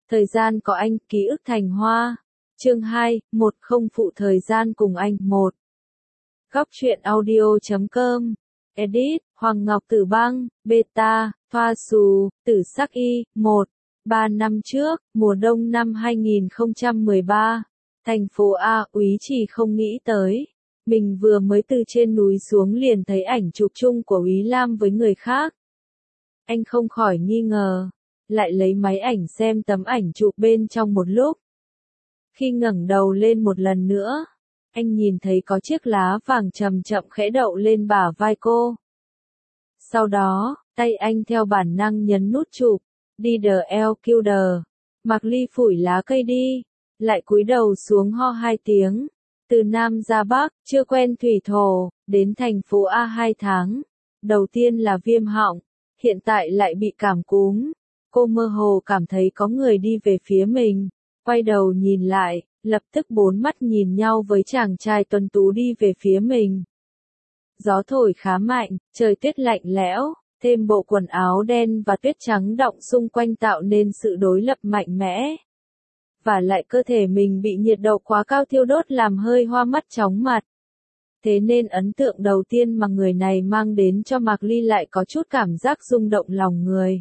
Thời gian có anh, ký ức thành hoa. Chương 2, một không phụ thời gian cùng anh. 1. Góc truyện audio.com. Edit, Hoàng Ngọc Tử Băng, Beta, Pha Xù, Tử Sắc Y. 1. 3 năm trước, mùa đông năm 2013, thành phố A, Úy Trì không nghĩ tới. Mình vừa mới từ trên núi xuống liền thấy ảnh chụp chung của Úy Lam với người khác. Anh không khỏi nghi ngờ, lại lấy máy ảnh xem tấm ảnh chụp bên trong một lúc. Khi ngẩng đầu lên một lần nữa, anh nhìn thấy có chiếc lá vàng chậm chậm khẽ đậu lên bả vai cô. Sau đó, tay anh theo bản năng nhấn nút chụp, DLQ. Mạc Ly phủi lá cây đi, lại cúi đầu xuống ho 2 tiếng. Từ Nam ra Bắc, chưa quen thủy thổ, đến thành phố A 2 tháng. Đầu tiên là viêm họng, hiện tại lại bị cảm cúm. Cô mơ hồ cảm thấy có người đi về phía mình. Quay đầu nhìn lại, lập tức bốn mắt nhìn nhau với chàng trai tuấn tú đi về phía mình. Gió thổi khá mạnh, trời tuyết lạnh lẽo, thêm bộ quần áo đen và tuyết trắng đọng xung quanh tạo nên sự đối lập mạnh mẽ. Và lại cơ thể mình bị nhiệt độ quá cao thiêu đốt làm hơi hoa mắt chóng mặt. Thế nên ấn tượng đầu tiên mà người này mang đến cho Mạc Ly lại có chút cảm giác rung động lòng người.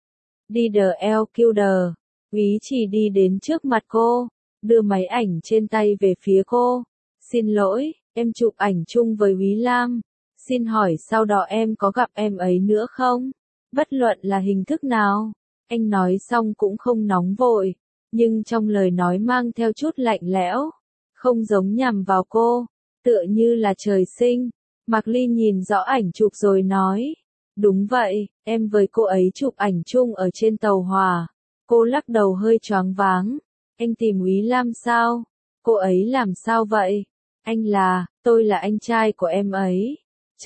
DLQ. Úy Trì đi đến trước mặt cô, đưa máy ảnh trên tay về phía cô. Xin lỗi, em chụp ảnh chung với Úy Lam. Xin hỏi sau đó em có gặp em ấy nữa không? Bất luận là hình thức nào. Anh nói xong cũng không nóng vội, nhưng trong lời nói mang theo chút lạnh lẽo, không giống nhằm vào cô, tựa như là trời sinh. Mạc Ly nhìn rõ ảnh chụp rồi nói, đúng vậy, em với cô ấy chụp ảnh chung ở trên tàu hỏa. Cô lắc đầu hơi choáng váng. Anh tìm Úy Lam sao? Cô ấy làm sao vậy? Tôi là anh trai của em ấy.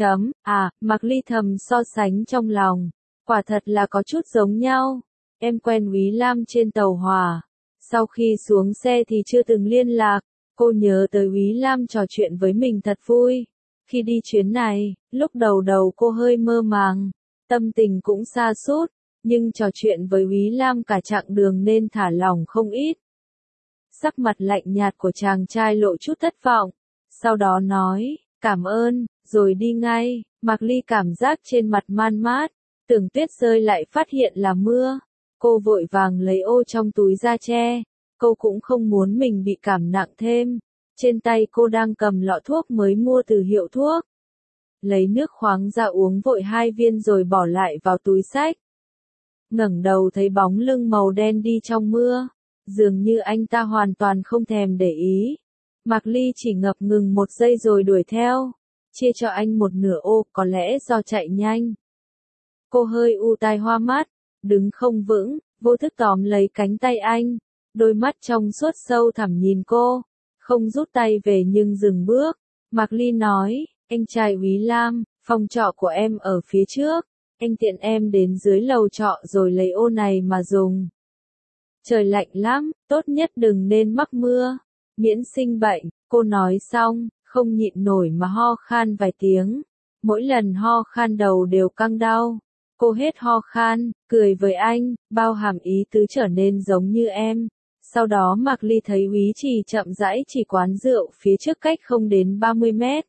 Mạc Ly thầm so sánh trong lòng. Quả thật là có chút giống nhau. Em quen Úy Lam trên tàu hỏa. Sau khi xuống xe thì chưa từng liên lạc. Cô nhớ tới Úy Lam trò chuyện với mình thật vui. Khi đi chuyến này, lúc đầu cô hơi mơ màng, tâm tình cũng sa sút, nhưng trò chuyện với Úy Lam cả chặng đường nên thả lỏng không ít. Sắc mặt lạnh nhạt của chàng trai lộ chút thất vọng, sau đó nói, cảm ơn, rồi đi ngay. Mạc Ly cảm giác trên mặt man mát, tưởng tuyết rơi lại phát hiện là mưa. Cô vội vàng lấy ô trong túi ra che, cô cũng không muốn mình bị cảm nặng thêm. Trên tay cô đang cầm lọ thuốc mới mua từ hiệu thuốc. Lấy nước khoáng ra uống vội 2 viên rồi bỏ lại vào túi xách. Ngẩng đầu thấy bóng lưng màu đen đi trong mưa, dường như anh ta hoàn toàn không thèm để ý. Mạc Ly chỉ ngập ngừng 1 giây rồi đuổi theo, chia cho anh 1/2 ô, có lẽ do chạy nhanh. Cô hơi u tai hoa mắt, đứng không vững, vô thức tóm lấy cánh tay anh, đôi mắt trong suốt sâu thẳm nhìn cô, không rút tay về nhưng dừng bước. Mạc Ly nói, anh trai Úy Lam, phòng trọ của em ở phía trước. Anh tiện em đến dưới lầu trọ rồi lấy ô này mà dùng. Trời lạnh lắm, tốt nhất đừng nên mắc mưa, miễn sinh bệnh. Cô nói xong, không nhịn nổi mà ho khan vài tiếng. Mỗi lần ho khan đầu đều căng đau. Cô hết ho khan, cười với anh, bao hàm ý tứ trở nên giống như em. Sau đó Mạc Ly thấy Úy Trì chậm rãi chỉ quán rượu phía trước cách không đến 30 mét.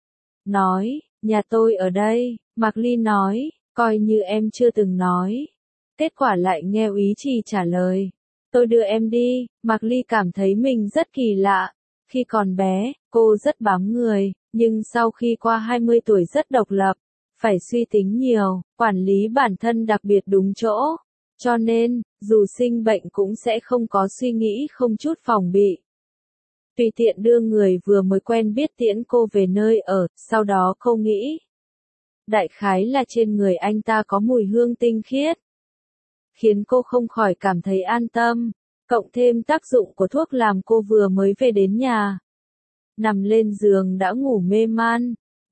Nói, nhà tôi ở đây. Mạc Ly nói, coi như em chưa từng nói. Kết quả lại nghe Úy Trì trả lời, tôi đưa em đi. Mạc Ly cảm thấy mình rất kỳ lạ. Khi còn bé, cô rất bám người, nhưng sau khi qua 20 tuổi rất độc lập, phải suy tính nhiều, quản lý bản thân đặc biệt đúng chỗ. Cho nên, dù sinh bệnh cũng sẽ không có suy nghĩ không chút phòng bị. Tùy tiện đưa người vừa mới quen biết tiễn cô về nơi ở, sau đó cô nghĩ. Đại khái là trên người anh ta có mùi hương tinh khiết, khiến cô không khỏi cảm thấy an tâm, cộng thêm tác dụng của thuốc làm cô vừa mới về đến nhà. Nằm lên giường đã ngủ mê man,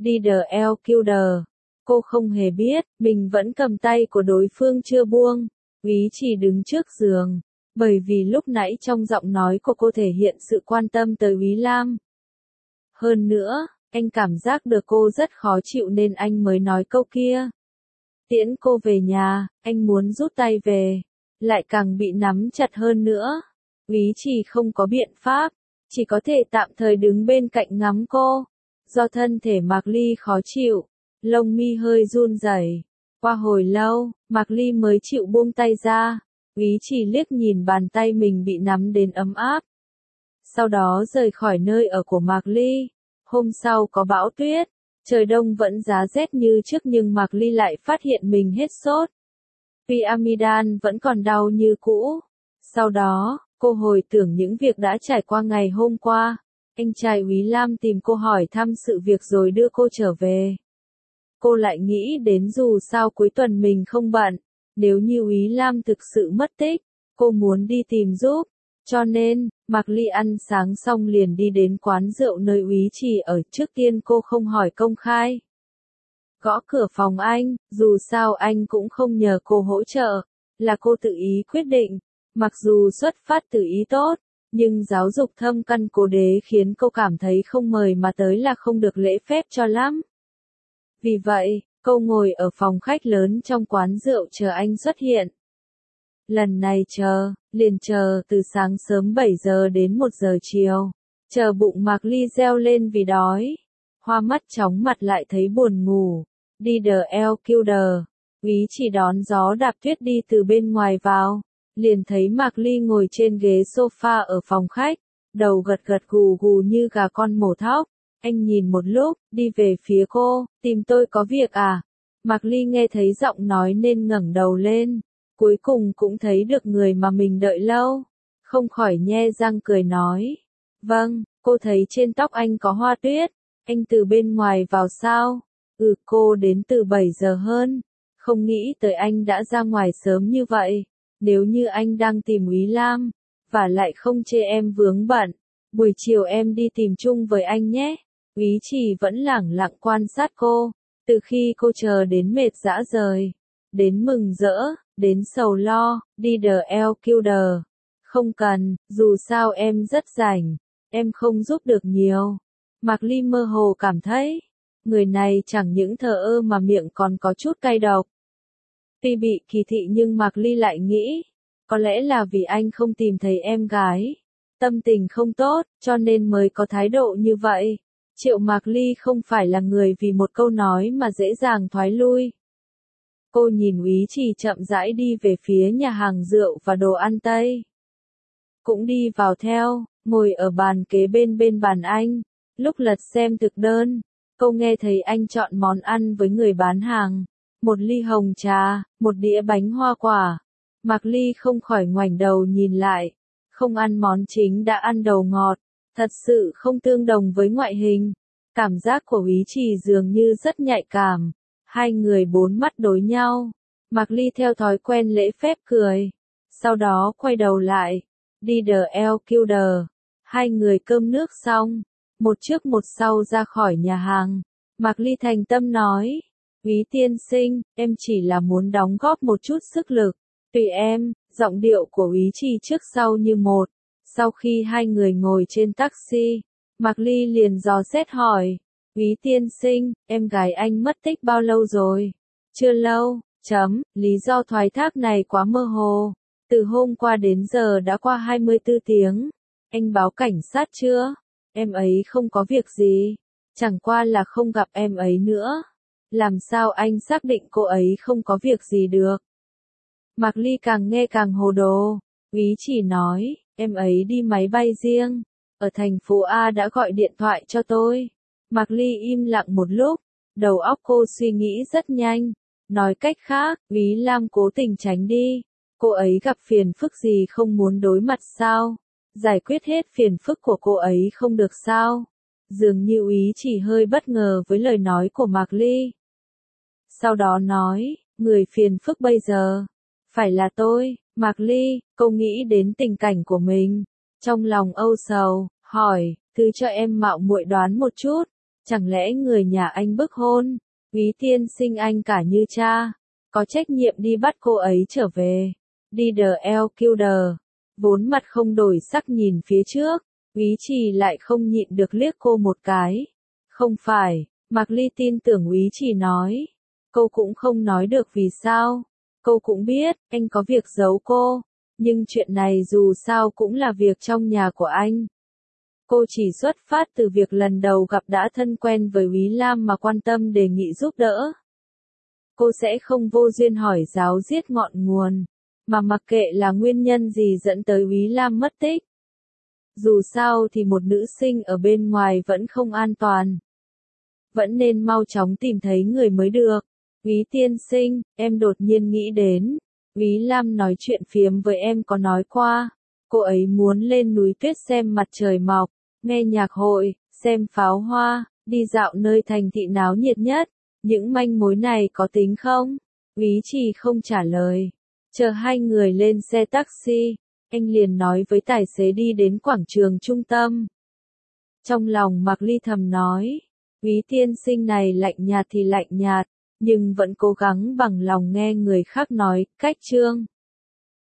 DLQ. Cô không hề biết, mình vẫn cầm tay của đối phương chưa buông. Úy Trì đứng trước giường, bởi vì lúc nãy trong giọng nói của cô thể hiện sự quan tâm tới Úy Lam. Hơn nữa, anh cảm giác được cô rất khó chịu nên anh mới nói câu kia. Tiễn cô về nhà, anh muốn rút tay về. lại càng bị nắm chặt hơn nữa. Úy Trì không có biện pháp, chỉ có thể tạm thời đứng bên cạnh ngắm cô. Do thân thể Mạc Ly khó chịu, lông mi hơi run rẩy. Qua hồi lâu, Mạc Ly mới chịu buông tay ra. Úy Trì liếc nhìn bàn tay mình bị nắm đến ấm áp. Sau đó rời khỏi nơi ở của Mạc Ly. Hôm sau có bão tuyết, trời đông vẫn giá rét như trước nhưng Mạc Ly lại phát hiện mình hết sốt. Pyramidal vẫn còn đau như cũ. Sau đó, cô hồi tưởng những việc đã trải qua ngày hôm qua. Anh trai Úy Lam tìm cô hỏi thăm sự việc rồi đưa cô trở về. Cô lại nghĩ đến dù sao cuối tuần mình không bận, nếu như Úy Lam thực sự mất tích, cô muốn đi tìm giúp. Cho nên, Mạc Ly ăn sáng xong liền đi đến quán rượu nơi Úy Trì ở. Trước tiên cô không hỏi công khai. Gõ cửa phòng anh, dù sao anh cũng không nhờ cô hỗ trợ, là cô tự ý quyết định. Mặc dù xuất phát từ ý tốt, nhưng giáo dục thâm căn cố đế khiến cô cảm thấy không mời mà tới là không được lễ phép cho lắm. Vì vậy, cô ngồi ở phòng khách lớn trong quán rượu chờ anh xuất hiện. Lần này liền chờ từ sáng sớm 7 giờ đến 1 giờ chiều. Chờ bụng Mạc Ly reo lên vì đói. Hoa mắt chóng mặt lại thấy buồn ngủ. Đi đờ eo kêu đờ. Úy Chỉ đón gió đạp tuyết đi từ bên ngoài vào. Liền thấy Mạc Ly ngồi trên ghế sofa ở phòng khách. Đầu gật gật gù gù như gà con mổ thóc. Anh nhìn một lúc, đi về phía cô, tìm tôi có việc à? Mạc Ly nghe thấy giọng nói nên ngẩng đầu lên. Cuối cùng cũng thấy được người mà mình đợi lâu. Không khỏi nhe răng cười nói. Vâng, cô thấy trên tóc anh có hoa tuyết. Anh từ bên ngoài vào sao? Cô đến từ 7 giờ hơn. Không nghĩ tới anh đã ra ngoài sớm như vậy. Nếu như anh đang tìm Úy Lam, và lại không chê em vướng bận, buổi chiều em đi tìm chung với anh nhé. Úy Trì vẫn lẳng lặng quan sát cô, từ khi cô chờ đến mệt dã rời, đến mừng rỡ, đến sầu lo, đi đờ eo kêu đờ. Không cần, dù sao em rất rảnh, em không giúp được nhiều. Mạc Ly mơ hồ cảm thấy, người này chẳng những thờ ơ mà miệng còn có chút cay độc. Tuy bị kỳ thị nhưng Mạc Ly lại nghĩ, có lẽ là vì anh không tìm thấy em gái. Tâm tình không tốt, cho nên mới có thái độ như vậy. Triệu Mạc Ly không phải là người vì một câu nói mà dễ dàng thoái lui. Cô nhìn Úy Trì chậm rãi đi về phía nhà hàng rượu và đồ ăn Tây. Cũng đi vào theo, ngồi ở bàn kế bên bàn anh. Lúc lật xem thực đơn, cô nghe thấy anh chọn món ăn với người bán hàng. Một ly hồng trà, một đĩa bánh hoa quả. Mạc Ly không khỏi ngoảnh đầu nhìn lại. Không ăn món chính đã ăn đầu ngọt. Thật sự không tương đồng với ngoại hình. Cảm giác của Úy Trì dường như rất nhạy cảm. Hai người bốn mắt đối nhau. Mạc Ly theo thói quen lễ phép cười. Sau đó quay đầu lại. Đi đờ eo kêu đờ. Hai người cơm nước xong. Một trước một sau ra khỏi nhà hàng. Mạc Ly thành tâm nói. Úy tiên sinh, em chỉ là muốn đóng góp một chút sức lực. Tùy em, giọng điệu của Úy Trì trước sau như một. Sau khi hai người ngồi trên taxi, Mạc Ly liền dò xét hỏi. Úy tiên sinh, em gái anh mất tích bao lâu rồi? Chưa lâu, lý do thoái thác này quá mơ hồ. Từ hôm qua đến giờ đã qua 24 tiếng. Anh báo cảnh sát chưa? Em ấy không có việc gì. Chẳng qua là không gặp em ấy nữa. Làm sao anh xác định cô ấy không có việc gì được? Mạc Ly càng nghe càng hồ đồ. Úy chỉ nói, em ấy đi máy bay riêng. Ở thành phố A đã gọi điện thoại cho tôi. Mạc Ly im lặng một lúc. Đầu óc cô suy nghĩ rất nhanh. Nói cách khác, Úy Lam cố tình tránh đi. Cô ấy gặp phiền phức gì không muốn đối mặt sao? Giải quyết hết phiền phức của cô ấy không được sao? Dường như Úy chỉ hơi bất ngờ với lời nói của Mạc Ly. Sau đó nói, người phiền phức bây giờ, phải là tôi. Mạc Ly, cô nghĩ đến tình cảnh của mình. Trong lòng âu sầu, hỏi, thứ cho em mạo muội đoán một chút. Chẳng lẽ người nhà anh bức hôn? Úy tiên sinh anh cả như cha. Có trách nhiệm đi bắt cô ấy trở về. Đi đờ eo kêu đờ. Vốn mặt không đổi sắc nhìn phía trước. Úy Trì lại không nhịn được liếc cô một cái. Không phải, Mạc Ly tin tưởng Úy Trì nói. Cô cũng không nói được vì sao. Cô cũng biết, anh có việc giấu cô, nhưng chuyện này dù sao cũng là việc trong nhà của anh. Cô chỉ xuất phát từ việc lần đầu gặp đã thân quen với Úy Lam mà quan tâm đề nghị giúp đỡ. Cô sẽ không vô duyên hỏi ráo riết ngọn nguồn, mà mặc kệ là nguyên nhân gì dẫn tới Úy Lam mất tích. Dù sao thì một nữ sinh ở bên ngoài vẫn không an toàn. Vẫn nên mau chóng tìm thấy người mới được. Úy tiên sinh, em đột nhiên nghĩ đến. Úy Lam nói chuyện phiếm với em có nói qua. Cô ấy muốn lên núi tuyết xem mặt trời mọc, nghe nhạc hội, xem pháo hoa, đi dạo nơi thành thị náo nhiệt nhất. Những manh mối này có tính không? Úy Trì không trả lời. Chờ hai người lên xe taxi, anh liền nói với tài xế đi đến quảng trường trung tâm. Trong lòng Mạc Ly thầm nói, Úy tiên sinh này lạnh nhạt thì lạnh nhạt, nhưng vẫn cố gắng bằng lòng nghe người khác nói, cách chương.